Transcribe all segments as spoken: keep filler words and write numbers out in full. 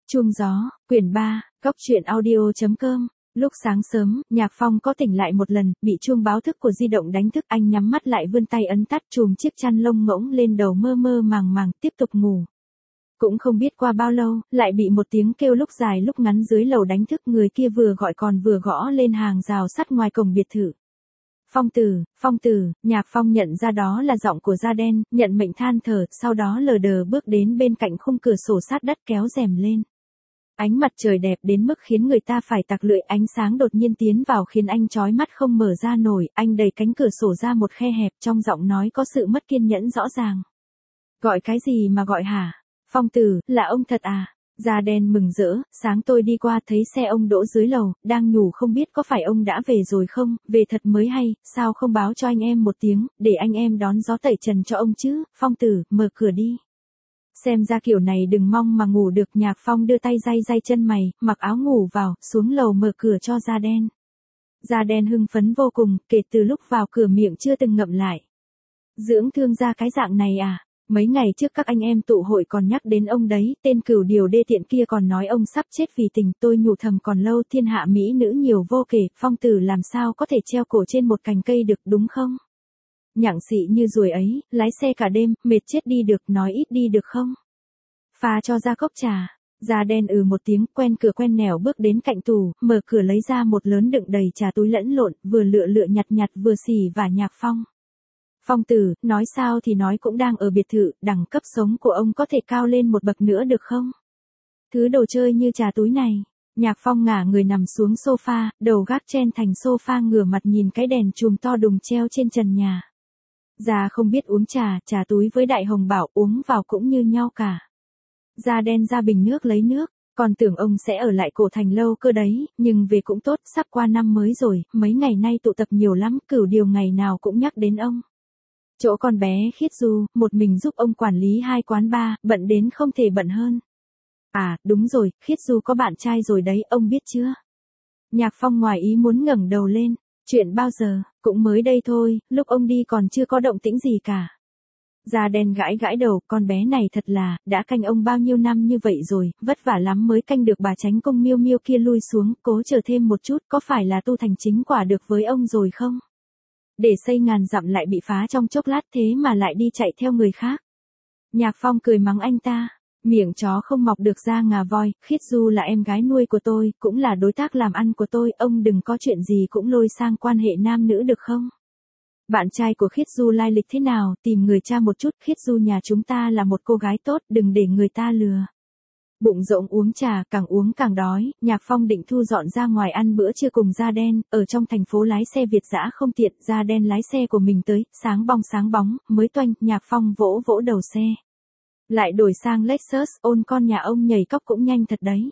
Chuông gió, quyển ba, góc truyện audio chấm com. Lúc sáng sớm, Nhạc Phong có tỉnh lại một lần, bị chuông báo thức của di động đánh thức, anh nhắm mắt lại vươn tay ấn tắt chùm chiếc chăn lông ngỗng lên đầu, mơ mơ màng màng tiếp tục ngủ. Cũng không biết qua bao lâu, lại bị một tiếng kêu lúc dài lúc ngắn dưới lầu đánh thức, người kia vừa gọi còn vừa gõ lên hàng rào sắt ngoài cổng biệt thự. Phong Tử, Phong Tử, Nhạc Phong nhận ra đó là giọng của Da Đen, nhận mệnh than thở, sau đó lờ đờ bước đến bên cạnh khung cửa sổ sát đất kéo rèm lên. Ánh mặt trời đẹp đến mức khiến người ta phải tặc lưỡi, ánh sáng đột nhiên tiến vào khiến anh chói mắt không mở ra nổi, anh đẩy cánh cửa sổ ra một khe hẹp, trong giọng nói có sự mất kiên nhẫn rõ ràng. Gọi cái gì mà gọi hả? Phong Tử, là ông thật à? Da Đen mừng rỡ, sáng tôi đi qua thấy xe ông đỗ dưới lầu, đang nhủ không biết có phải ông đã về rồi không, về thật mới hay, sao không báo cho anh em một tiếng, để anh em đón gió tẩy trần cho ông chứ. Phong Tử, mở cửa đi. Xem ra kiểu này đừng mong mà ngủ được. Nhạc Phong đưa tay day day chân mày, mặc áo ngủ vào, xuống lầu mở cửa cho Da Đen. Da Đen hưng phấn vô cùng, kể từ lúc vào cửa miệng chưa từng ngậm lại. Dưỡng thương ra cái dạng này à? Mấy ngày trước các anh em tụ hội còn nhắc đến ông đấy, tên cửu điều đê tiện kia còn nói ông sắp chết vì tình, tôi nhủ thầm còn lâu, thiên hạ mỹ nữ nhiều vô kể, Phong Tử làm sao có thể treo cổ trên một cành cây được, đúng không? Nhặng xị như ruồi ấy, lái xe cả đêm, mệt chết đi được, nói ít đi được không? Pha cho ra cốc trà. Da Đen ừ một tiếng, quen cửa quen nẻo bước đến cạnh tủ, mở cửa lấy ra một lớn đựng đầy trà túi lẫn lộn, vừa lựa lựa nhặt nhặt vừa xỉ vả Nhạc Phong. Phong Tử, nói sao thì nói cũng đang ở biệt thự, đẳng cấp sống của ông có thể cao lên một bậc nữa được không? Thứ đồ chơi như trà túi này. Nhạc Phong ngả người nằm xuống sofa, đầu gác chen thành sofa, ngửa mặt nhìn cái đèn chùm to đùng treo trên trần nhà. Da không biết uống trà, trà túi với Đại Hồng bảo uống vào cũng như nhau cả. Da Đen ra bình nước lấy nước, còn tưởng ông sẽ ở lại cổ thành lâu cơ đấy, nhưng về cũng tốt, sắp qua năm mới rồi, mấy ngày nay tụ tập nhiều lắm, cửu điều ngày nào cũng nhắc đến ông. Chỗ con bé Khiết Du, một mình giúp ông quản lý hai quán bar, bận đến không thể bận hơn. À, đúng rồi, Khiết Du có bạn trai rồi đấy, ông biết chưa? Nhạc Phong ngoài ý muốn ngẩng đầu lên. Chuyện bao giờ? Cũng mới đây thôi, lúc ông đi còn chưa có động tĩnh gì cả. Da Đen gãi gãi đầu, con bé này thật là, đã canh ông bao nhiêu năm như vậy rồi, vất vả lắm mới canh được bà Chánh Công Miêu Miêu kia lui xuống, cố chờ thêm một chút, có phải là tu thành chính quả được với ông rồi không? Để xây ngàn dặm lại bị phá trong chốc lát, thế mà lại đi chạy theo người khác. Nhạc Phong cười mắng anh ta. Miệng chó không mọc được da ngà voi, Khiết Du là em gái nuôi của tôi, cũng là đối tác làm ăn của tôi, ông đừng có chuyện gì cũng lôi sang quan hệ nam nữ được không? Bạn trai của Khiết Du lai lịch thế nào, tìm người tra một chút, Khiết Du nhà chúng ta là một cô gái tốt, đừng để người ta lừa. Bụng rỗng uống trà, càng uống càng đói, Nhạc Phong định thu dọn ra ngoài ăn bữa trưa cùng Da Đen, ở trong thành phố lái xe Việt dã không tiện, Da Đen lái xe của mình tới, sáng bong sáng bóng, mới toanh, Nhạc Phong vỗ vỗ đầu xe. Lại đổi sang Lexus, ôn con nhà ông nhảy cóc cũng nhanh thật đấy.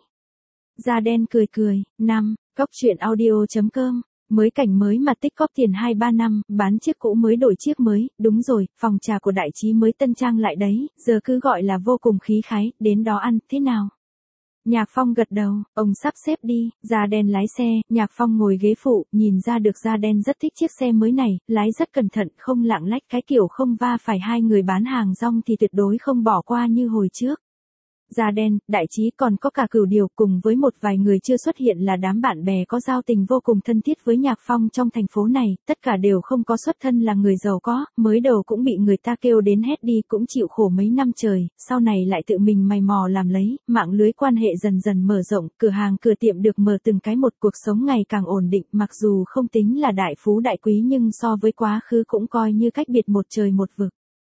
Da Đen cười cười. Năm, góc truyện audio chấm com. Mới cảnh mới mà tích cóp tiền hai ba năm, bán chiếc cũ mới đổi chiếc mới, đúng rồi, phòng trà của Đại Trí mới tân trang lại đấy, giờ cứ gọi là vô cùng khí khái, đến đó ăn, thế nào? Nhạc Phong gật đầu, ông sắp xếp đi. Da Đen lái xe, Nhạc Phong ngồi ghế phụ, nhìn ra được Da Đen rất thích chiếc xe mới này, lái rất cẩn thận, không lạng lách, cái kiểu không va phải hai người bán hàng rong thì tuyệt đối không bỏ qua như hồi trước. Da Đen, Đại Trí còn có cả Cửu Điều cùng với một vài người chưa xuất hiện là đám bạn bè có giao tình vô cùng thân thiết với Nhạc Phong trong thành phố này, tất cả đều không có xuất thân là người giàu có, mới đầu cũng bị người ta kêu đến hét đi cũng chịu khổ mấy năm trời, sau này lại tự mình mày mò làm lấy, mạng lưới quan hệ dần dần mở rộng, cửa hàng cửa tiệm được mở từng cái một, cuộc sống ngày càng ổn định, mặc dù không tính là đại phú đại quý nhưng so với quá khứ cũng coi như cách biệt một trời một vực.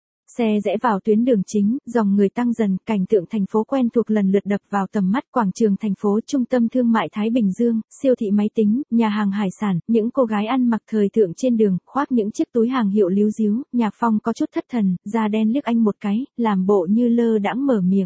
Xe rẽ vào tuyến đường chính, dòng người tăng dần, cảnh tượng thành phố quen thuộc lần lượt đập vào tầm mắt, quảng trường thành phố, trung tâm thương mại Thái Bình Dương, siêu thị máy tính, nhà hàng hải sản, những cô gái ăn mặc thời thượng trên đường, khoác những chiếc túi hàng hiệu líu díu. Nhạc Phong có chút thất thần, Da Đen liếc anh một cái, làm bộ như lơ đãng mở miệng.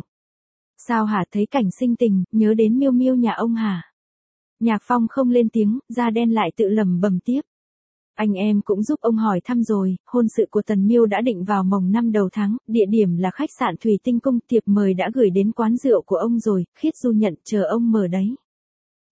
Sao hả, thấy cảnh sinh tình, nhớ đến Miêu Miêu nhà ông hả? Nhạc Phong không lên tiếng, Da Đen lại tự lẩm bẩm tiếp. Anh em cũng giúp ông hỏi thăm rồi, hôn sự của Tần Miêu đã định vào mồng năm đầu tháng, địa điểm là khách sạn Thủy Tinh Cung, thiệp mời đã gửi đến quán rượu của ông rồi, Khiết Du nhận, chờ ông mở đấy.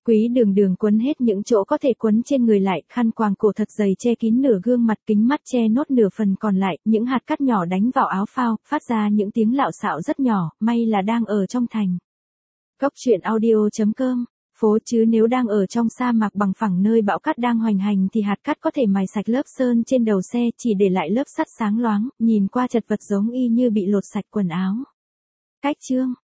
Quý đường đường quấn hết những chỗ có thể quấn trên người lại, khăn quàng cổ thật dày che kín nửa gương mặt, kính mắt che nốt nửa phần còn lại, những hạt cát nhỏ đánh vào áo phao, phát ra những tiếng lạo xạo rất nhỏ, may là đang ở trong thành. Cốc truyện audio chấm com, phố chứ nếu đang ở trong sa mạc bằng phẳng nơi bão cát đang hoành hành thì hạt cát có thể mài sạch lớp sơn trên đầu xe, chỉ để lại lớp sắt sáng loáng, nhìn qua chật vật giống y như bị lột sạch quần áo. Cách chương